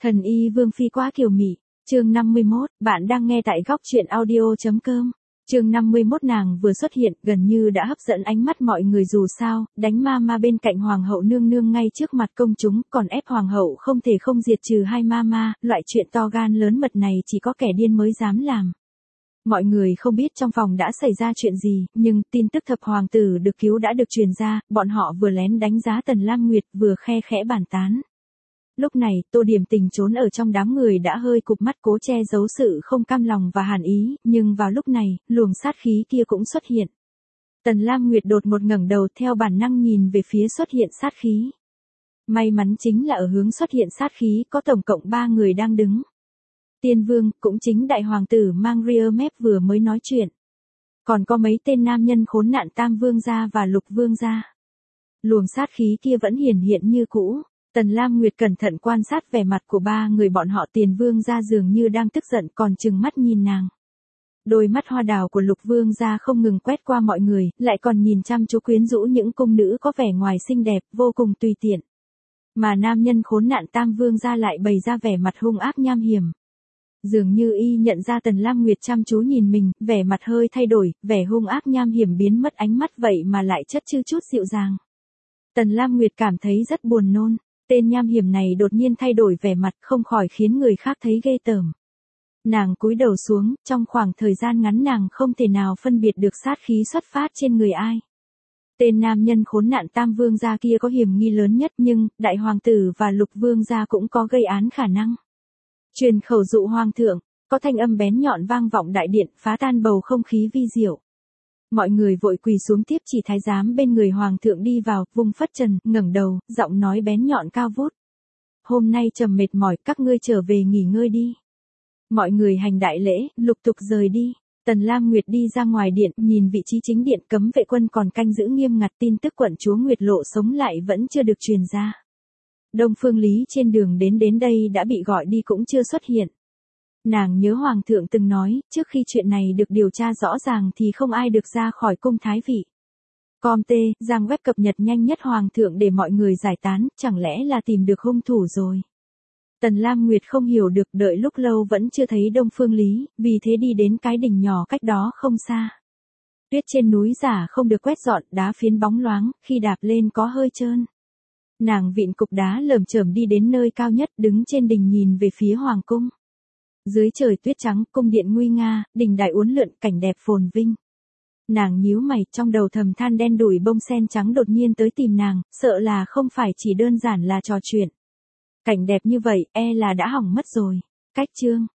Thần y Vương Phi quá kiều mị, chương 51, bạn đang nghe tại góc truyện audio.com. Chương 51 nàng vừa xuất hiện, gần như đã hấp dẫn ánh mắt mọi người dù sao, đánh ma bên cạnh hoàng hậu nương nương ngay trước mặt công chúng, còn ép hoàng hậu không thể không diệt trừ hai ma, loại chuyện to gan lớn mật này chỉ có kẻ điên mới dám làm. Mọi người không biết trong phòng đã xảy ra chuyện gì, nhưng tin tức thập hoàng tử được cứu đã được truyền ra, bọn họ vừa lén đánh giá Tần Lam Nguyệt vừa khe khẽ bàn tán. Lúc này, Tô Điểm Tình trốn ở trong đám người đã hơi cụp mắt cố che giấu sự không cam lòng và hàn ý, nhưng vào lúc này, luồng sát khí kia cũng xuất hiện. Tần Lam Nguyệt đột ngột ngẩng đầu theo bản năng nhìn về phía xuất hiện sát khí. May mắn chính là ở hướng xuất hiện sát khí có tổng cộng 3 người đang đứng. Tiên Vương, cũng chính đại hoàng tử mang Riemep vừa mới nói chuyện. Còn có mấy tên nam nhân khốn nạn Tam Vương gia và Lục Vương gia. Luồng sát khí kia vẫn hiển hiện như cũ. Tần Lam Nguyệt cẩn thận quan sát vẻ mặt của 3 người bọn họ. Tiền Vương gia dường như đang tức giận còn trừng mắt nhìn nàng. Đôi mắt hoa đào của Lục Vương gia không ngừng quét qua mọi người, lại còn nhìn chăm chú quyến rũ những cung nữ có vẻ ngoài xinh đẹp, vô cùng tùy tiện. Mà nam nhân khốn nạn Tam Vương gia lại bày ra vẻ mặt hung ác nham hiểm. Dường như y nhận ra Tần Lam Nguyệt chăm chú nhìn mình, vẻ mặt hơi thay đổi, vẻ hung ác nham hiểm biến mất ánh mắt vậy mà lại chất chư chút dịu dàng. Tần Lam Nguyệt cảm thấy rất buồn nôn. Tên nham hiểm này đột nhiên thay đổi vẻ mặt không khỏi khiến người khác thấy ghê tởm. Nàng cúi đầu xuống, trong khoảng thời gian ngắn nàng không thể nào phân biệt được sát khí xuất phát trên người ai. Tên nam nhân khốn nạn Tam Vương gia kia có hiểm nghi lớn nhất nhưng, đại hoàng tử và Lục Vương gia cũng có gây án khả năng. Truyền khẩu dụ hoàng thượng, có thanh âm bén nhọn vang vọng đại điện phá tan bầu không khí vi diệu. Mọi người vội quỳ xuống tiếp chỉ thái giám bên người hoàng thượng đi vào, vung phất trần, ngẩng đầu, giọng nói bén nhọn cao vút. Hôm nay trầm mệt mỏi, các ngươi trở về nghỉ ngơi đi. Mọi người hành đại lễ, lục tục rời đi. Tần Lam Nguyệt đi ra ngoài điện, nhìn vị trí chính điện cấm vệ quân còn canh giữ nghiêm ngặt, tin tức quận chúa Nguyệt Lộ sống lại vẫn chưa được truyền ra. Đông Phương Lý trên đường đến đây đã bị gọi đi cũng chưa xuất hiện. Nàng nhớ hoàng thượng từng nói, trước khi chuyện này được điều tra rõ ràng thì không ai được ra khỏi cung thái vị. Giang web cập nhật nhanh nhất hoàng thượng để mọi người giải tán, chẳng lẽ là tìm được hung thủ rồi. Tần Lam Nguyệt không hiểu được, đợi lúc lâu vẫn chưa thấy Đông Phương Lý, vì thế đi đến cái đỉnh nhỏ cách đó không xa. Tuyết trên núi giả không được quét dọn, đá phiến bóng loáng, khi đạp lên có hơi trơn. Nàng vịn cục đá lởm chởm đi đến nơi cao nhất, đứng trên đỉnh nhìn về phía hoàng cung. Dưới trời tuyết trắng, cung điện nguy nga, đình đài uốn lượn, cảnh đẹp phồn vinh. Nàng nhíu mày, trong đầu thầm than đen đủi bông sen trắng đột nhiên tới tìm nàng, sợ là không phải chỉ đơn giản là trò chuyện. Cảnh đẹp như vậy, là đã hỏng mất rồi. Cách chương.